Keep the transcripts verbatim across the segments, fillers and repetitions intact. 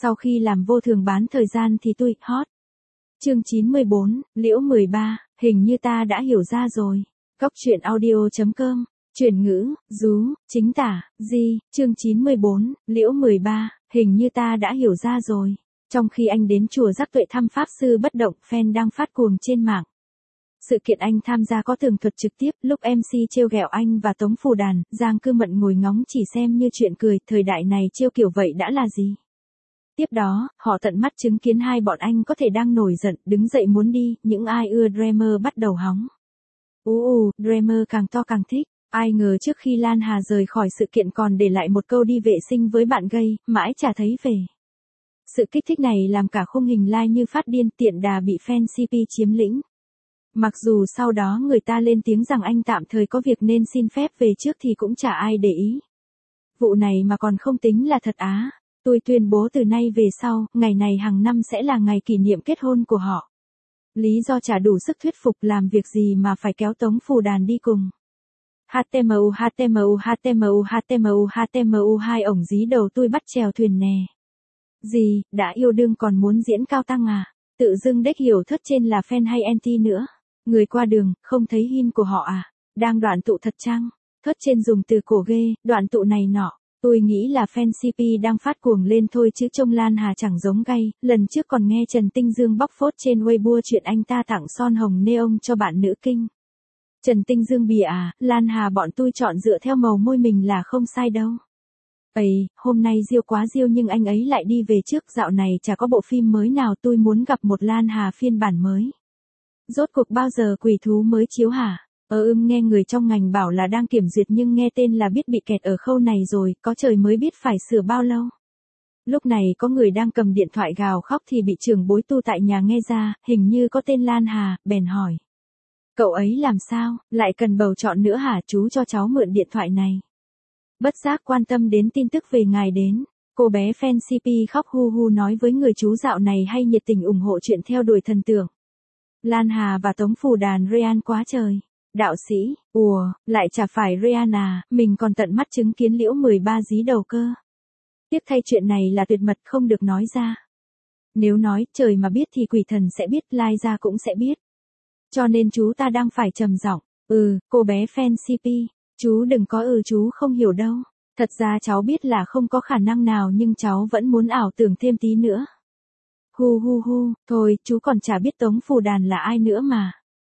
Sau khi làm vô thường bán thời gian thì tôi hot. Chương chín mươi bốn, Liễu mười ba, hình như ta đã hiểu ra rồi. Cóc truyện audio chấm com, chuyển ngữ, rú, chính tả, di, chương chín mươi bốn, Liễu mười ba, hình như ta đã hiểu ra rồi. Trong khi anh đến chùa Giác Tuệ thăm Pháp Sư Bất Động, fan đang phát cuồng trên mạng. Sự kiện anh tham gia có tường thuật trực tiếp, lúc em xê trêu ghẹo anh và Tống Phù Đàn, Giang Cư Mận ngồi ngóng chỉ xem như chuyện cười, thời đại này trêu kiểu vậy đã là gì. Tiếp đó, họ tận mắt chứng kiến hai bọn anh có thể đang nổi giận, đứng dậy muốn đi, những ai ưa Dreamer bắt đầu hóng. Ú ù, Dreamer càng to càng thích, ai ngờ trước khi Lan Hà rời khỏi sự kiện còn để lại một câu đi vệ sinh với bạn gay, mãi chả thấy về. Sự kích thích này làm cả khung hình live như phát điên, tiện đà bị fan xê pê chiếm lĩnh. Mặc dù sau đó người ta lên tiếng rằng anh tạm thời có việc nên xin phép về trước thì cũng chả ai để ý. Vụ này mà còn không tính là thật á. Tôi tuyên bố từ nay về sau, ngày này hàng năm sẽ là ngày kỷ niệm kết hôn của họ. Lý do chả đủ sức thuyết phục, làm việc gì mà phải kéo Tống Phù Đàn đi cùng. hát tê em u hát tê em u hát tê em u hát tê em u hát tê em u hai ổng dí đầu tôi bắt chèo thuyền nè. Gì, đã yêu đương còn muốn diễn cao tăng à? Tự dưng đếch hiểu thất trên là fan hay anti nữa. Người qua đường, không thấy hin của họ à? Đang đoạn tụ thật chăng? Thất trên dùng từ cổ ghê, đoạn tụ này nọ. Tôi nghĩ là fan xê pê đang phát cuồng lên thôi chứ trông Lan Hà chẳng giống gay, lần trước còn nghe Trần Tinh Dương bóc phốt trên Weibo chuyện anh ta tặng son hồng neon cho bạn nữ kinh. Trần Tinh Dương bìa à, Lan Hà bọn tôi chọn dựa theo màu môi mình là không sai đâu. Ây, hôm nay diêu quá diêu nhưng anh ấy lại đi về trước, dạo này chả có bộ phim mới nào, tôi muốn gặp một Lan Hà phiên bản mới. Rốt cuộc bao giờ Quỷ Thú mới chiếu hả? Ờ ưm nghe người trong ngành bảo là đang kiểm duyệt nhưng nghe tên là biết bị kẹt ở khâu này rồi, có trời mới biết phải sửa bao lâu. Lúc này có người đang cầm điện thoại gào khóc thì bị trưởng bối tu tại nhà nghe ra, hình như có tên Lan Hà, bèn hỏi. Cậu ấy làm sao, lại cần bầu chọn nữa hả, chú cho cháu mượn điện thoại này. Bất giác quan tâm đến tin tức về ngài đến, cô bé fan xê pê khóc hu hu nói với người chú dạo này hay nhiệt tình ủng hộ chuyện theo đuổi thần tượng. Lan Hà và Tống Phù Đàn Ryan quá trời. Đạo sĩ, ùa, lại chả phải Ryan à, mình còn tận mắt chứng kiến Liễu mười ba dí đầu cơ. Tiếc thay chuyện này là tuyệt mật không được nói ra. Nếu nói, trời mà biết thì quỷ thần sẽ biết, lai ra cũng sẽ biết. Cho nên chú ta đang phải trầm giọng, ừ, cô bé fan xê pê, chú đừng có ừ chú không hiểu đâu. Thật ra cháu biết là không có khả năng nào nhưng cháu vẫn muốn ảo tưởng thêm tí nữa. Hu hu hu, thôi, chú còn chả biết Tống Phù Đàn là ai nữa mà.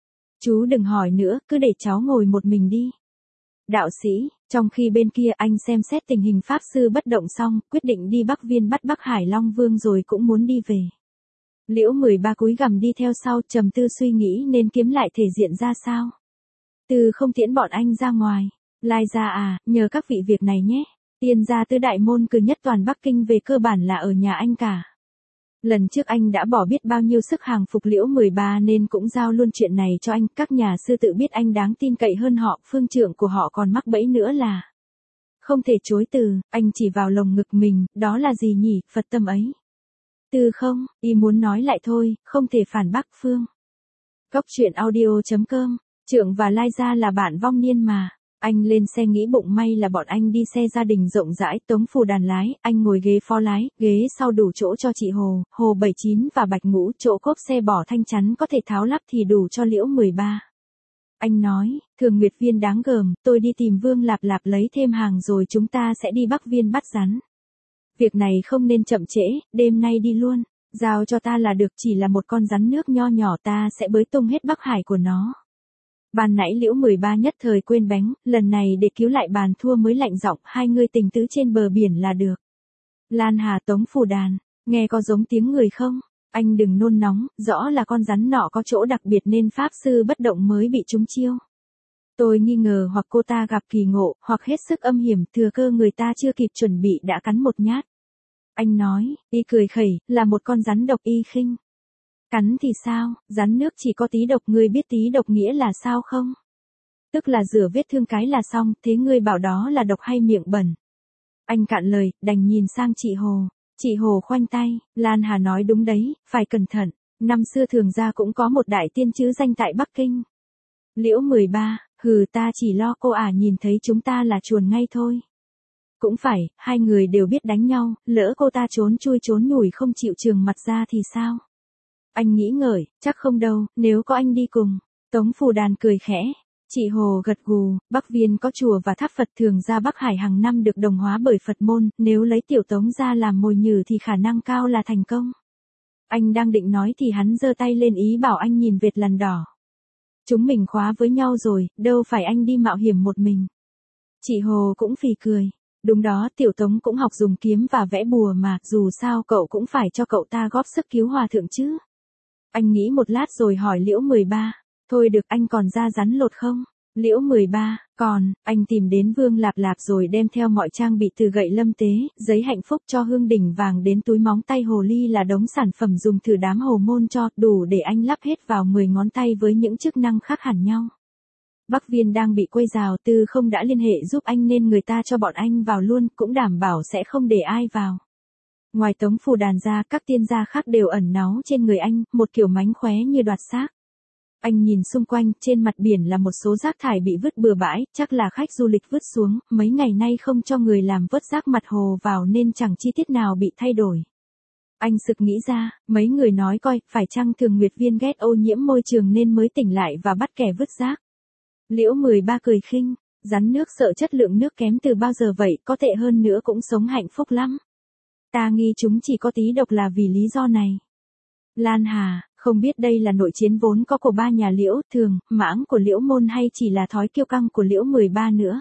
Chú đừng hỏi nữa, cứ để cháu ngồi một mình đi. Đạo sĩ, trong khi bên kia anh xem xét tình hình Pháp Sư Bất Động xong, quyết định đi Bắc Viên bắt Bắc Hải Long Vương rồi cũng muốn đi về. Liễu mười ba cúi gằm đi theo sau, trầm tư suy nghĩ nên kiếm lại thể diện ra sao. Từ không tiễn bọn anh ra ngoài. Lai ra à, nhờ các vị việc này nhé. Tiên gia tứ đại môn cử nhất toàn Bắc Kinh về cơ bản là ở nhà anh cả. Lần trước anh đã bỏ biết bao nhiêu sức hàng phục Liễu mười ba nên cũng giao luôn chuyện này cho anh. Các nhà sư tự biết anh đáng tin cậy hơn họ, phương trưởng của họ còn mắc bẫy nữa là. Không thể chối từ, anh chỉ vào lồng ngực mình, đó là gì nhỉ, Phật tâm ấy. Từ không, y muốn nói lại thôi, không thể phản bác phương. Cóc truyện audio chấm com, Trượng và Lai Gia là bạn vong niên mà. Anh lên xe nghĩ bụng may là bọn anh đi xe gia đình rộng rãi, Tống Phù Đàn lái, anh ngồi ghế phó lái, ghế sau đủ chỗ cho chị Hồ, Hồ bảy chín và Bạch Ngũ, chỗ cốp xe bỏ thanh chắn có thể tháo lắp thì đủ cho Liễu mười ba. Anh nói, Thường Nguyệt Viên đáng gờm, tôi đi tìm Vương Lạp Lạp lấy thêm hàng rồi chúng ta sẽ đi Bắc Viên bắt rắn. Việc này không nên chậm trễ, đêm nay đi luôn, giao cho ta là được, chỉ là một con rắn nước nho nhỏ ta sẽ bới tung hết Bắc Hải của nó. Ban nãy Liễu mười ba nhất thời quên bánh, lần này để cứu lại bàn thua mới lạnh giọng, hai người tình tứ trên bờ biển là được. Lan Hà Tống Phù Đàn, nghe có giống tiếng người không? Anh đừng nôn nóng, rõ là con rắn nọ có chỗ đặc biệt nên Pháp Sư Bất Động mới bị trúng chiêu. Tôi nghi ngờ hoặc cô ta gặp kỳ ngộ, hoặc hết sức âm hiểm, thừa cơ người ta chưa kịp chuẩn bị đã cắn một nhát. Anh nói, y cười khẩy, là một con rắn độc y khinh. Cắn thì sao, rắn nước chỉ có tí độc, ngươi biết tí độc nghĩa là sao không? Tức là rửa vết thương cái là xong, thế ngươi bảo đó là độc hay miệng bẩn? Anh cạn lời, đành nhìn sang chị Hồ. Chị Hồ khoanh tay, Lan Hà nói đúng đấy, phải cẩn thận. Năm xưa Thường gia cũng có một đại tiên chứ danh tại Bắc Kinh. Liễu mười ba, hừ ta chỉ lo cô ả nhìn thấy chúng ta là chuồn ngay thôi. Cũng phải, hai người đều biết đánh nhau, lỡ cô ta trốn chui trốn nhủi không chịu trường mặt ra thì sao? Anh nghĩ ngợi, chắc không đâu, nếu có anh đi cùng. Tống Phù Đàn cười khẽ. Chị Hồ gật gù, Bắc Viên có chùa và tháp Phật thường ra Bắc Hải hàng năm được đồng hóa bởi Phật môn, nếu lấy tiểu Tống ra làm mồi nhử thì khả năng cao là thành công. Anh đang định nói thì hắn giơ tay lên ý bảo anh nhìn vệt lằn đỏ. Chúng mình khóa với nhau rồi, đâu phải anh đi mạo hiểm một mình. Chị Hồ cũng phì cười. Đúng đó, tiểu Tống cũng học dùng kiếm và vẽ bùa mà, dù sao cậu cũng phải cho cậu ta góp sức cứu hòa thượng chứ. Anh nghĩ một lát rồi hỏi Liễu mười ba. Thôi được, anh còn da rắn lột không? Liễu mười ba, còn, anh tìm đến Vương Lạp Lạp rồi đem theo mọi trang bị từ gậy lâm tế, giấy hạnh phúc cho hương đỉnh vàng đến túi móng tay hồ ly là đống sản phẩm dùng thử đám hồ môn cho, đủ để anh lắp hết vào mười ngón tay với những chức năng khác hẳn nhau. Bắc Viên đang bị quây rào, Tư Không đã liên hệ giúp anh nên người ta cho bọn anh vào luôn, cũng đảm bảo sẽ không để ai vào. Ngoài Tống Phù Đàn ra, các tiên gia khác đều ẩn náu trên người anh, một kiểu mánh khóe như đoạt xác. Anh nhìn xung quanh, trên mặt biển là một số rác thải bị vứt bừa bãi, chắc là khách du lịch vứt xuống, mấy ngày nay không cho người làm vớt rác mặt hồ vào nên chẳng chi tiết nào bị thay đổi. Anh sực nghĩ ra, mấy người nói coi, phải chăng Thường Nguyệt Viên ghét ô nhiễm môi trường nên mới tỉnh lại và bắt kẻ vứt rác. Liễu mười ba cười khinh, rắn nước sợ chất lượng nước kém từ bao giờ vậy, có tệ hơn nữa cũng sống hạnh phúc lắm. Ta nghi chúng chỉ có tí độc là vì lý do này. Lan Hà, không biết đây là nội chiến vốn có của ba nhà Liễu, Thường, Mãng của Liễu Môn hay chỉ là thói kiêu căng của Liễu mười ba nữa.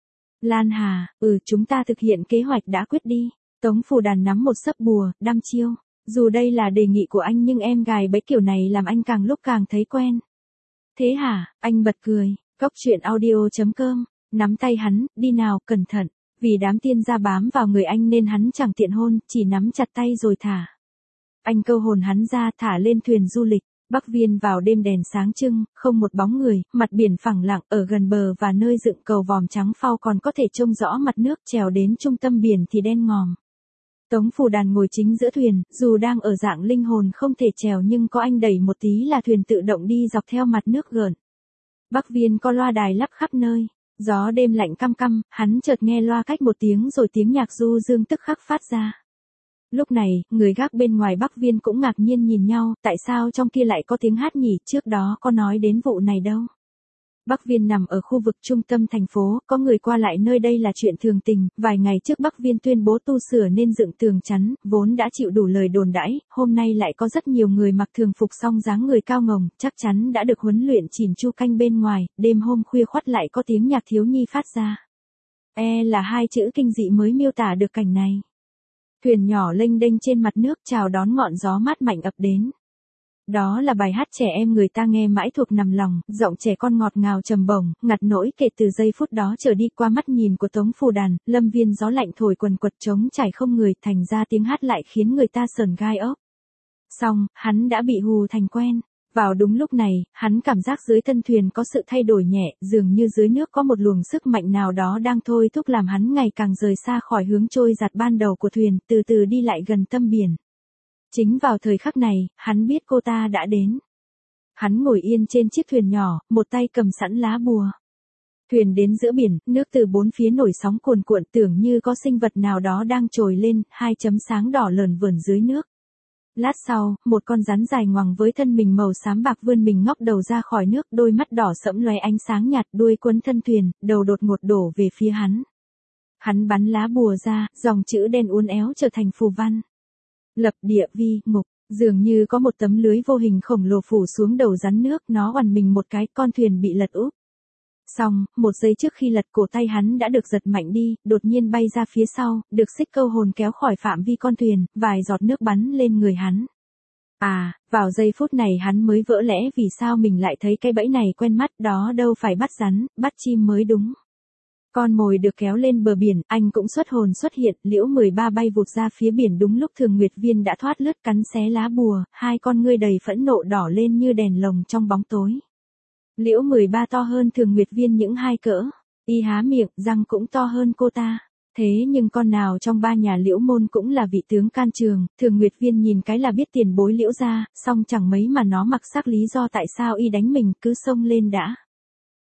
Lan Hà, ừ chúng ta thực hiện kế hoạch đã quyết đi. Tống Phù Đàn nắm một sấp bùa, đăm chiêu. Dù đây là đề nghị của anh nhưng em gài bẫy kiểu này làm anh càng lúc càng thấy quen. Thế hả, anh bật cười. Cốc truyện audio chấm com, nắm tay hắn, đi nào, cẩn thận. Vì đám tiên gia bám vào người anh nên hắn chẳng tiện hôn, chỉ nắm chặt tay rồi thả. Anh câu hồn hắn ra, thả lên thuyền du lịch. Bắc Viên vào đêm đèn sáng trưng, không một bóng người, mặt biển phẳng lặng, ở gần bờ và nơi dựng cầu vòm trắng phau còn có thể trông rõ mặt nước, trèo đến trung tâm biển thì đen ngòm. Tống Phù Đàn ngồi chính giữa thuyền, dù đang ở dạng linh hồn không thể trèo nhưng có anh đẩy một tí là thuyền tự động đi dọc theo mặt nước gợn. Bắc Viên có loa đài lắp khắp nơi, gió đêm lạnh căm căm, hắn chợt nghe loa cách một tiếng rồi tiếng nhạc du dương tức khắc phát ra. Lúc này, người gác bên ngoài Bắc Viên cũng ngạc nhiên nhìn nhau, tại sao trong kia lại có tiếng hát nhỉ, trước đó có nói đến vụ này đâu. Bắc Viên nằm ở khu vực trung tâm thành phố, có người qua lại nơi đây là chuyện thường tình, vài ngày trước Bắc Viên tuyên bố tu sửa nên dựng tường chắn, vốn đã chịu đủ lời đồn đãi, hôm nay lại có rất nhiều người mặc thường phục song dáng người cao ngồng, chắc chắn đã được huấn luyện chỉn chu canh bên ngoài, đêm hôm khuya khoắt lại có tiếng nhạc thiếu nhi phát ra. E là hai chữ kinh dị mới miêu tả được cảnh này. Thuyền nhỏ lênh đênh trên mặt nước chào đón ngọn gió mát mạnh ập đến. Đó là bài hát trẻ em người ta nghe mãi thuộc nằm lòng, giọng trẻ con ngọt ngào trầm bổng, ngặt nỗi kể từ giây phút đó trở đi qua mắt nhìn của Tống Phù Đàn, lâm viên gió lạnh thổi quần quật trống trải không người, thành ra tiếng hát lại khiến người ta sờn gai ốc. Xong, hắn đã bị hù thành quen. Vào đúng lúc này, hắn cảm giác dưới thân thuyền có sự thay đổi nhẹ, dường như dưới nước có một luồng sức mạnh nào đó đang thôi thúc làm hắn ngày càng rời xa khỏi hướng trôi giạt ban đầu của thuyền, từ từ đi lại gần tâm biển. Chính vào thời khắc này, hắn biết cô ta đã đến. Hắn ngồi yên trên chiếc thuyền nhỏ, một tay cầm sẵn lá bùa. Thuyền đến giữa biển, nước từ bốn phía nổi sóng cuồn cuộn, tưởng như có sinh vật nào đó đang trồi lên, hai chấm sáng đỏ lởn vởn dưới nước. Lát sau, một con rắn dài ngoằng với thân mình màu xám bạc vươn mình ngóc đầu ra khỏi nước, đôi mắt đỏ sẫm lóe ánh sáng nhạt, đuôi quấn thân thuyền, đầu đột ngột đổ về phía hắn. Hắn bắn lá bùa ra, dòng chữ đen uốn éo trở thành phù văn. Lập địa vi ngục, dường như có một tấm lưới vô hình khổng lồ phủ xuống đầu rắn nước, nó oằn mình một cái, con thuyền bị lật úp. Xong, một giây trước khi lật, cổ tay hắn đã được giật mạnh đi, đột nhiên bay ra phía sau, được xích câu hồn kéo khỏi phạm vi con thuyền, vài giọt nước bắn lên người hắn. À, vào giây phút này hắn mới vỡ lẽ vì sao mình lại thấy cái bẫy này quen mắt, đó đâu phải bắt rắn, bắt chim mới đúng. Con mồi được kéo lên bờ biển, anh cũng xuất hồn xuất hiện, Liễu mười ba bay vụt ra phía biển đúng lúc Thường Nguyệt Viên đã thoát lướt cắn xé lá bùa, hai con ngươi đầy phẫn nộ đỏ lên như đèn lồng trong bóng tối. Liễu mười ba to hơn Thường Nguyệt Viên những hai cỡ, y há miệng, răng cũng to hơn cô ta. Thế nhưng con nào trong ba nhà Liễu môn cũng là vị tướng can trường, Thường Nguyệt Viên nhìn cái là biết tiền bối Liễu ra, song chẳng mấy mà nó mặc sắc lý do tại sao y đánh mình, cứ xông lên đã.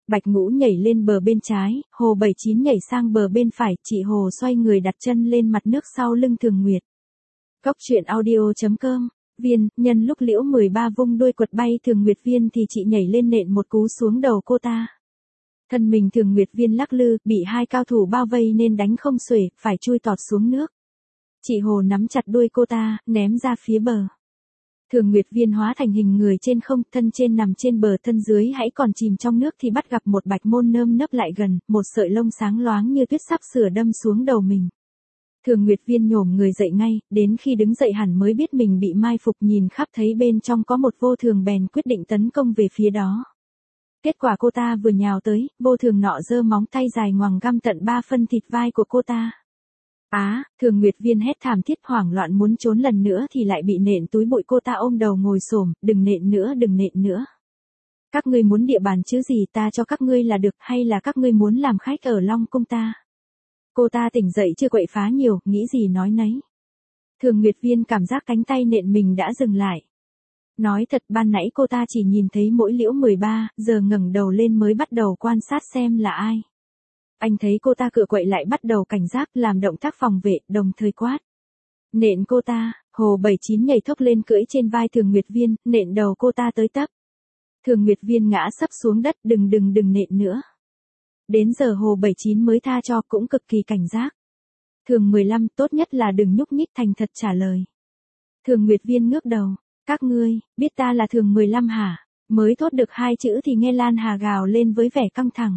Bạch Ngũ nhảy lên bờ bên trái, Hồ bảy chín nhảy sang bờ bên phải, chị Hồ xoay người đặt chân lên mặt nước sau lưng Thường Nguyệt. Cốc truyện audio chấm com. Viên, nhân lúc Liễu mười ba vung đuôi quật bay Thường Nguyệt Viên thì chị nhảy lên nện một cú xuống đầu cô ta. Thân mình Thường Nguyệt Viên lắc lư, bị hai cao thủ bao vây nên đánh không xuể, phải chui tọt xuống nước. Chị Hồ nắm chặt đuôi cô ta, ném ra phía bờ. Thường Nguyệt Viên hóa thành hình người trên không, thân trên nằm trên bờ, thân dưới hãy còn chìm trong nước thì bắt gặp một bạch môn nơm nấp lại gần, một sợi lông sáng loáng như tuyết sắp sửa đâm xuống đầu mình. Thường Nguyệt Viên nhổm người dậy ngay, đến khi đứng dậy hẳn mới biết mình bị mai phục, nhìn khắp thấy bên trong có một vô thường bèn quyết định tấn công về phía đó. Kết quả cô ta vừa nhào tới, vô thường nọ giơ móng tay dài ngoằng găm tận ba phân thịt vai của cô ta. Á, à, Thường Nguyệt Viên hét thảm thiết hoảng loạn muốn trốn lần nữa thì lại bị nện túi bụi, cô ta ôm đầu ngồi xổm, đừng nện nữa, đừng nện nữa. Các ngươi muốn địa bàn chứ gì, ta cho các ngươi là được, hay là các ngươi muốn làm khách ở Long Cung ta? Cô ta tỉnh dậy chưa quậy phá nhiều, nghĩ gì nói nấy. Thường Nguyệt Viên cảm giác cánh tay nện mình đã dừng lại. Nói thật, ban nãy cô ta chỉ nhìn thấy mỗi Liễu mười ba, giờ ngẩng đầu lên mới bắt đầu quan sát xem là ai. Anh thấy cô ta cựa quậy lại bắt đầu cảnh giác, làm động tác phòng vệ, đồng thời quát. Nện cô ta. Hồ bảy chín nhảy thốc lên cưỡi trên vai Thường Nguyệt Viên, nện đầu cô ta tới tấp. Thường Nguyệt Viên ngã sấp xuống đất, đừng đừng đừng nện nữa. Đến giờ Hồ bảy chín mới tha cho, cũng cực kỳ cảnh giác. Thường mười lăm, tốt nhất là đừng nhúc nhích, thành thật trả lời. Thường Nguyệt Viên ngước đầu. Các ngươi, biết ta là Thường mười lăm hả? Mới thốt được hai chữ thì nghe Lan Hà gào lên với vẻ căng thẳng.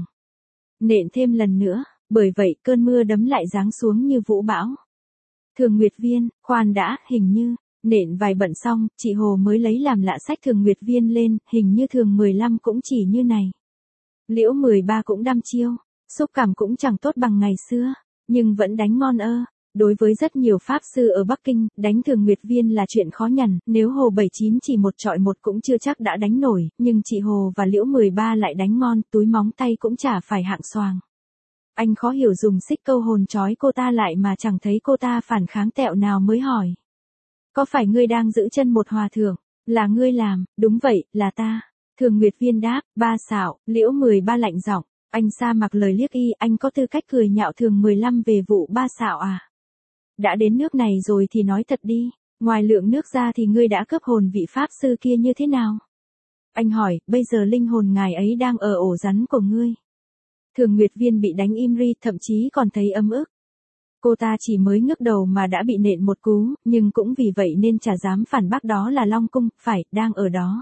Nện thêm lần nữa, bởi vậy cơn mưa đấm lại giáng xuống như vũ bão. Thường Nguyệt Viên, khoan đã, hình như, nện vài bận xong, chị Hồ mới lấy làm lạ xách Thường Nguyệt Viên lên, hình như Thường mười lăm cũng chỉ như này. Liễu mười ba cũng đăm chiêu, xúc cảm cũng chẳng tốt bằng ngày xưa, nhưng vẫn đánh ngon ơ. Đối với rất nhiều pháp sư ở Bắc Kinh, đánh Thường Nguyệt Viên là chuyện khó nhằn, nếu Hồ bảy chín chỉ một trọi một cũng chưa chắc đã đánh nổi, nhưng chị Hồ và Liễu mười ba lại đánh ngon, túi móng tay cũng chả phải hạng xoàng. Anh khó hiểu dùng xích câu hồn trói cô ta lại mà chẳng thấy cô ta phản kháng tẹo nào mới hỏi. Có phải ngươi đang giữ chân một hòa thượng? Là ngươi làm? Đúng vậy, là ta. Thường Nguyệt Viên đáp, ba xạo. Liễu mười ba lạnh giọng, anh sa mặc lời liếc y, anh có tư cách cười nhạo Thường mười lăm về vụ ba xạo à? Đã đến nước này rồi thì nói thật đi, ngoài lượng nước ra thì ngươi đã cướp hồn vị pháp sư kia như thế nào? Anh hỏi, bây giờ linh hồn ngài ấy đang ở ổ rắn của ngươi. Thường Nguyệt Viên bị đánh im ri, thậm chí còn thấy ấm ức. Cô ta chỉ mới ngước đầu mà đã bị nện một cú, nhưng cũng vì vậy nên chả dám phản bác đó là Long Cung, phải, đang ở đó.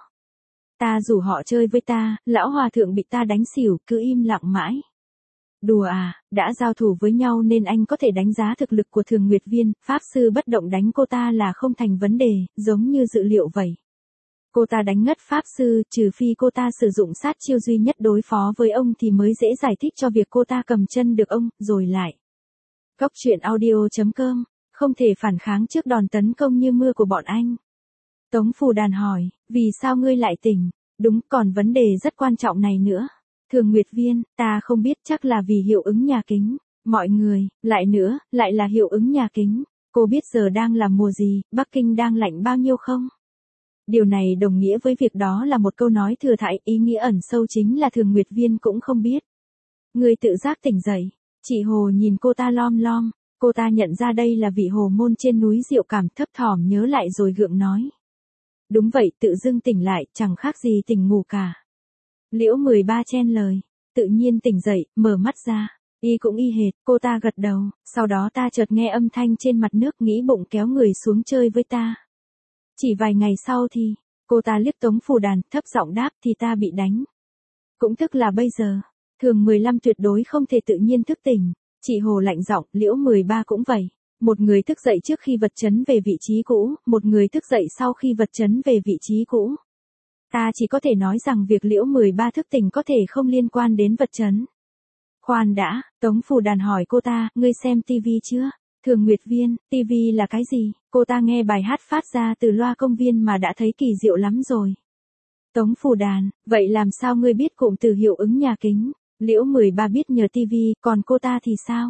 Ta rủ họ chơi với ta, lão hòa thượng bị ta đánh xỉu, cứ im lặng mãi. Đùa à, đã giao thủ với nhau nên anh có thể đánh giá thực lực của Thường Nguyệt Viên, pháp sư bất động đánh cô ta là không thành vấn đề, giống như dự liệu vậy. Cô ta đánh ngất pháp sư, trừ phi cô ta sử dụng sát chiêu duy nhất đối phó với ông thì mới dễ giải thích cho việc cô ta cầm chân được ông, rồi lại. Cốc truyện audio chấm com, không thể phản kháng trước đòn tấn công như mưa của bọn anh. Tống Phù Đàn hỏi, vì sao ngươi lại tỉnh? Đúng, còn vấn đề rất quan trọng này nữa. Thường Nguyệt Viên, ta không biết, chắc là vì hiệu ứng nhà kính. Mọi người, lại nữa, lại là hiệu ứng nhà kính. Cô biết giờ đang là mùa gì, Bắc Kinh đang lạnh bao nhiêu không? Điều này đồng nghĩa với việc đó là một câu nói thừa thãi, ý nghĩa ẩn sâu chính là Thường Nguyệt Viên cũng không biết. Người tự giác tỉnh dậy. Chị Hồ nhìn cô ta lom lom, cô ta nhận ra đây là vị hồ môn trên núi Diệu Cảm, thấp thỏm nhớ lại rồi gượng nói. Đúng vậy, tự dưng tỉnh lại, chẳng khác gì tỉnh ngủ cả. Liễu mười ba chen lời, tự nhiên tỉnh dậy, mở mắt ra, y cũng y hệt, cô ta gật đầu, sau đó ta chợt nghe âm thanh trên mặt nước, nghĩ bụng kéo người xuống chơi với ta. Chỉ vài ngày sau thì, cô ta liếc Tống Phù Đàn, thấp giọng đáp, thì ta bị đánh. Cũng tức là bây giờ, Thường mười lăm tuyệt đối không thể tự nhiên thức tỉnh. Chị Hồ lạnh giọng, Liễu mười ba cũng vậy. Một người thức dậy trước khi vật chấn về vị trí cũ, một người thức dậy sau khi vật chấn về vị trí cũ. Ta chỉ có thể nói rằng việc Liễu mười ba thức tỉnh có thể không liên quan đến vật chấn. Khoan đã, Tống Phù Đàn hỏi cô ta, ngươi xem tivi chưa? Thường Nguyệt Viên, tivi là cái gì? Cô ta nghe bài hát phát ra từ loa công viên mà đã thấy kỳ diệu lắm rồi. Tống Phù Đàn, vậy làm sao ngươi biết cụm từ hiệu ứng nhà kính? Liễu mười ba biết nhờ tivi, còn cô ta thì sao?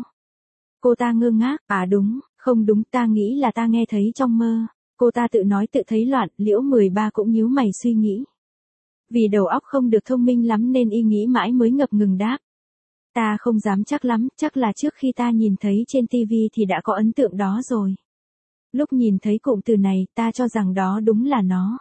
Cô ta ngơ ngác, à đúng, không đúng, ta nghĩ là ta nghe thấy trong mơ. Cô ta tự nói tự thấy loạn, Liễu mười ba cũng nhíu mày suy nghĩ. Vì đầu óc không được thông minh lắm nên y nghĩ mãi mới ngập ngừng đáp. Ta không dám chắc lắm, chắc là trước khi ta nhìn thấy trên tivi thì đã có ấn tượng đó rồi. Lúc nhìn thấy cụm từ này, ta cho rằng đó đúng là nó.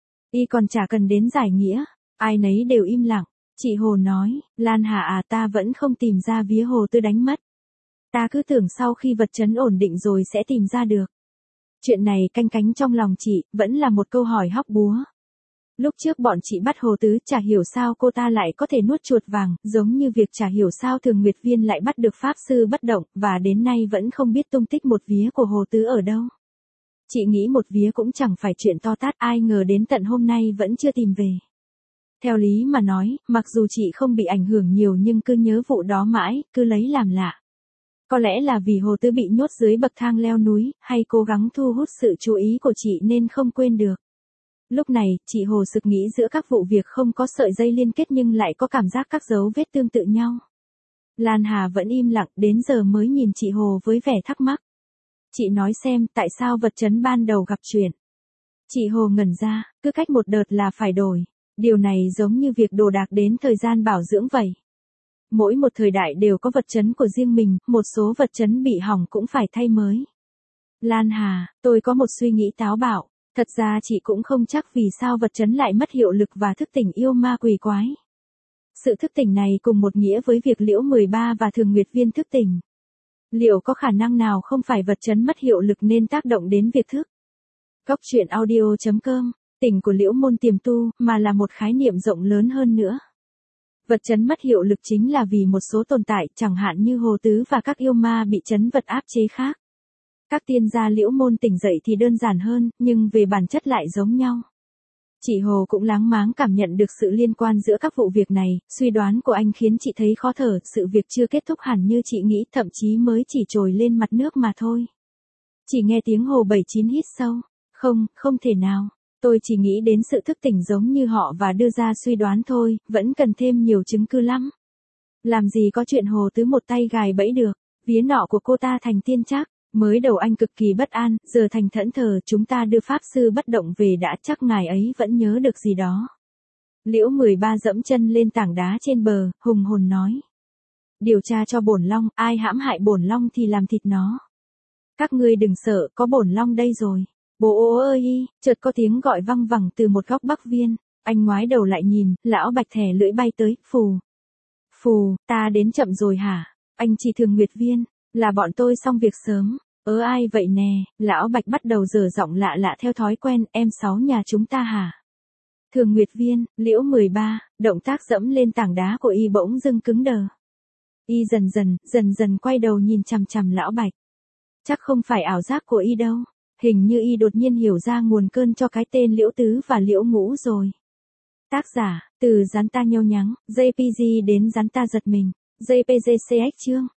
Y còn chả cần đến giải nghĩa, ai nấy đều im lặng. Chị Hồ nói, Lan Hà à, ta vẫn không tìm ra vía Hồ Tư đánh mất. Ta cứ tưởng sau khi vật chấn ổn định rồi sẽ tìm ra được. Chuyện này canh cánh trong lòng chị, vẫn là một câu hỏi hóc búa. Lúc trước bọn chị bắt Hồ Tứ, chả hiểu sao cô ta lại có thể nuốt chuột vàng, giống như việc chả hiểu sao Thường Nguyệt Viên lại bắt được Pháp Sư bất động, và đến nay vẫn không biết tung tích một vía của Hồ Tứ ở đâu. Chị nghĩ một vía cũng chẳng phải chuyện to tát, ai ngờ đến tận hôm nay vẫn chưa tìm về. Theo lý mà nói, mặc dù chị không bị ảnh hưởng nhiều nhưng cứ nhớ vụ đó mãi, cứ lấy làm lạ. Có lẽ là vì Hồ Tứ bị nhốt dưới bậc thang leo núi, hay cố gắng thu hút sự chú ý của chị nên không quên được. Lúc này, chị Hồ sực nghĩ giữa các vụ việc không có sợi dây liên kết nhưng lại có cảm giác các dấu vết tương tự nhau. Lan Hà vẫn im lặng, đến giờ mới nhìn chị Hồ với vẻ thắc mắc. Chị nói xem, tại sao vật chấn ban đầu gặp chuyện? Chị Hồ ngẩn ra, cứ cách một đợt là phải đổi. Điều này giống như việc đồ đạc đến thời gian bảo dưỡng vậy. Mỗi một thời đại đều có vật chấn của riêng mình, một số vật chấn bị hỏng cũng phải thay mới. Lan Hà, tôi có một suy nghĩ táo bạo. Thật ra chị cũng không chắc vì sao vật chấn lại mất hiệu lực và thức tỉnh yêu ma quỷ quái. Sự thức tỉnh này cùng một nghĩa với việc Liễu mười ba và Thường Nguyệt Viên thức tỉnh. Liệu có khả năng nào không phải vật chấn mất hiệu lực nên tác động đến việc thức? Góc truyện audio chấm com, tỉnh của Liễu môn tiềm tu, mà là một khái niệm rộng lớn hơn nữa. Vật chấn mất hiệu lực chính là vì một số tồn tại, chẳng hạn như Hồ Tứ và các yêu ma bị chấn vật áp chế khác. Các tiên gia Liễu môn tỉnh dậy thì đơn giản hơn, nhưng về bản chất lại giống nhau. Chị Hồ cũng láng máng cảm nhận được sự liên quan giữa các vụ việc này, suy đoán của anh khiến chị thấy khó thở, sự việc chưa kết thúc hẳn như chị nghĩ, thậm chí mới chỉ trồi lên mặt nước mà thôi. Chỉ nghe tiếng Hồ Bảy Chín hít sâu. Không, không thể nào. Tôi chỉ nghĩ đến sự thức tỉnh giống như họ và đưa ra suy đoán thôi, vẫn cần thêm nhiều chứng cứ lắm. Làm gì có chuyện Hồ Tứ một tay gài bẫy được, vía nọ của cô ta thành tiên chắc. Mới đầu anh cực kỳ bất an, giờ thành thẫn thờ, chúng ta đưa Pháp Sư bất động về đã, chắc ngài ấy vẫn nhớ được gì đó. Liễu mười ba dẫm chân lên tảng đá trên bờ, hùng hồn nói. Điều tra cho bổn long, ai hãm hại bổn long thì làm thịt nó. Các ngươi đừng sợ, có bổn long đây rồi. Bố ô ơi y, chợt có tiếng gọi văng vẳng từ một góc Bắc Viên, anh ngoái đầu lại nhìn, lão Bạch thẻ lưỡi bay tới, phù. Phù, ta đến chậm rồi hả? Anh chỉ Thường Nguyệt Viên, là bọn tôi xong việc sớm. Ớ ai vậy nè, lão Bạch bắt đầu dở giọng lạ lạ theo thói quen, em sáu nhà chúng ta hả? Thường Nguyệt Viên, Liễu mười ba, động tác dẫm lên tảng đá của y bỗng dưng cứng đờ. Y dần dần, dần dần quay đầu nhìn chằm chằm lão Bạch. Chắc không phải ảo giác của y đâu. Hình như y đột nhiên hiểu ra nguồn cơn cho cái tên Liễu Tứ và Liễu Ngũ rồi. Tác giả, từ Rắn Ta Nhâu Nhắng, gi pê giê đến Rắn Ta Giật Mình, gi pê giê xê ích chương.